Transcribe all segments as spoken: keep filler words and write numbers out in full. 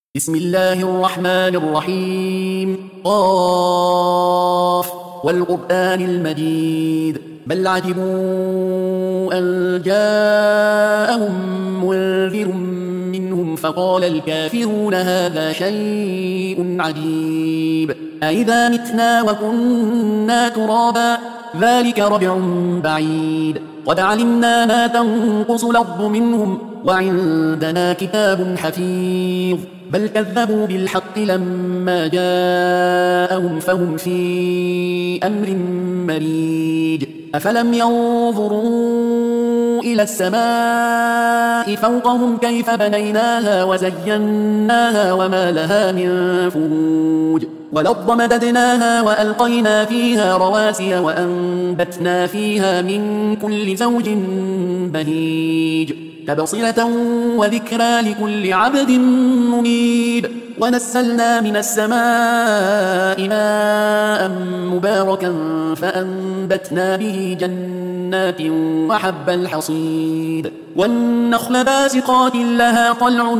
بسم الله الرحمن الرحيم قاف والقرآن المجيد بل عجبوا أن جاءهم منذر منهم فقال الكافرون هذا شيء عجيب أئذا متنا وكنا ترابا ذلك رجع بعيد قد علمنا ما تنقص الأرض منهم وعندنا كتاب حفيظ بل كذبوا بالحق لما جاءهم فهم في أمر مريج أفلم ينظروا إلى السماء فوقهم كيف بنيناها وزيناها وما لها من فروج والأرض مددناها وألقينا فيها رواسي وأنبتنا فيها من كل زوج بهيج تبصرة وذكرى لكل عبد منيب ونزلنا من السماء ماء مباركا فأنبتنا به جنات وحب الحصيد والنخل باسقات لها طلع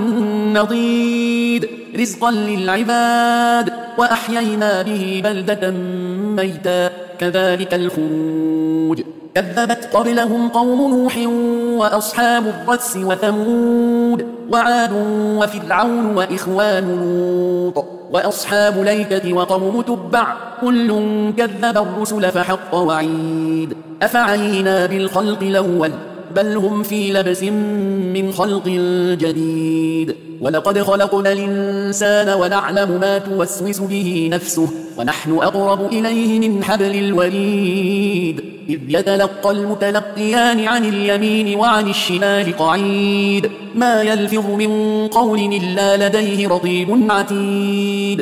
نضيد رزقا للعباد وأحيينا به بلدة ميتا كذلك الخروج كذبت قبلهم قوم نوح وأصحاب الرس وثمود وعاد وفرعون وإخوان لوط وأصحاب الأيكة وقوم تبع كل كذب الرسل فحق وعيد أفعينا بالخلق الأول بل هم في لبس من خلق جديد ولقد خلقنا الإنسان ونعلم ما توسوس به نفسه ونحن أقرب إليه من حبل الوريد إذ يتلقى المتلقيان عن اليمين وعن الشمال قعيد ما يلفظ من قول إلا لديه رقيب عتيد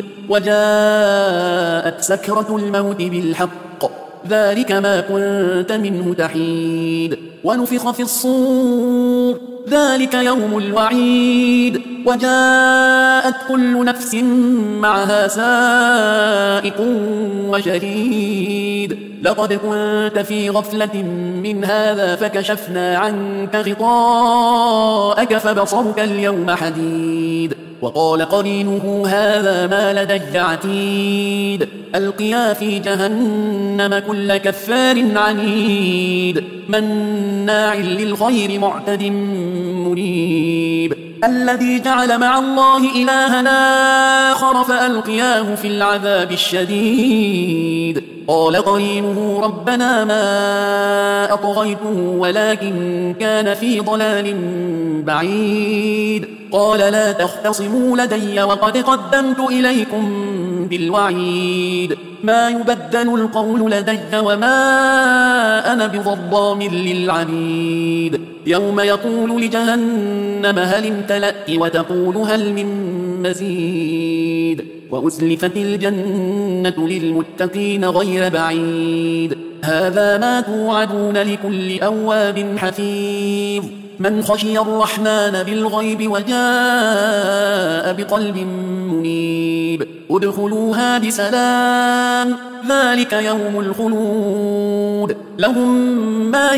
وجاءت سكرة الموت بالحق ذلك ما كنت منه تحيد ونفخ في الصور ذلك يوم الوعيد وجاءت كل نفس معها سائق وشهيد لقد كنت في غفلة من هذا فكشفنا عنك غطاءك فبصرك اليوم حديد وقال قرينه هذا ما لدي عتيد ألقيا في جهنم كل كفار عنيد مناع للخير معتد مريب الذي جعل مع الله إلهنا آخر فألقياه في العذاب الشديد قال قرينه ربنا ما أطغيته ولكن كان في ضلال بعيد قال لا تختصموا لدي وقد قدمت إليكم بالوعيد ما يبدل القول لدي وما أنا بظلام للعبيد يوم يقول لجهنم هل امتلأت وتقول هل من مزيد وأزلفت الجنة للمتقين غير بعيد هذا ما توعدون لكل أواب حفيظ من خشي الرحمن بالغيب وجاء بقلب منيب ادخلوها بسلام ذلك يوم الخلود لهم ما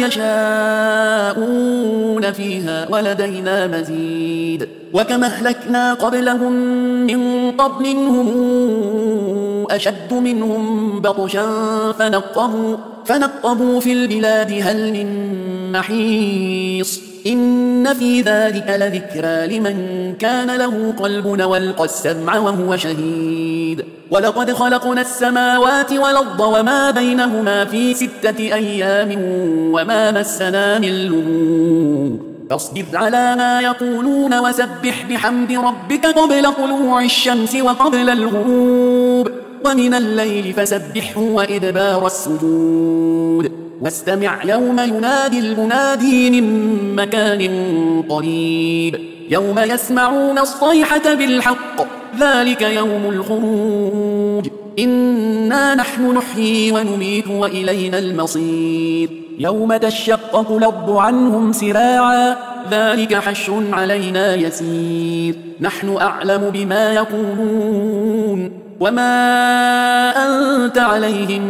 يشاءون فيها ولدينا مزيد وكما أهلكنا قبلهم من قرن هم أشد منهم بطشا فنقبوا, فنقبوا في البلاد هل من محيص إن في ذلك لذكرى لمن كان له قلب والقى السمع وهو شهيد ولقد خلقنا السماوات والأرض وما بينهما في ستة أيام وما مسنا من لغوب فاصبر على ما يقولون وسبح بحمد ربك قبل طلوع الشمس وقبل الغروب ومن الليل فسبحه وإدبار السجود واستمع يوم ينادي المنادي من مكان قريب يوم يسمعون الصيحة بالحق ذلك يوم الخروج إنا نحن نحيي ونميت وإلينا المصير يوم تشقق الأرض عنهم سراعا ذلك حشر علينا يسير نحن أعلم بما يقولون وما أنت عليهم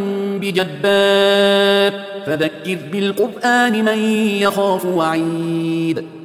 بجبار فذكر بالقرآن من يخاف وعيد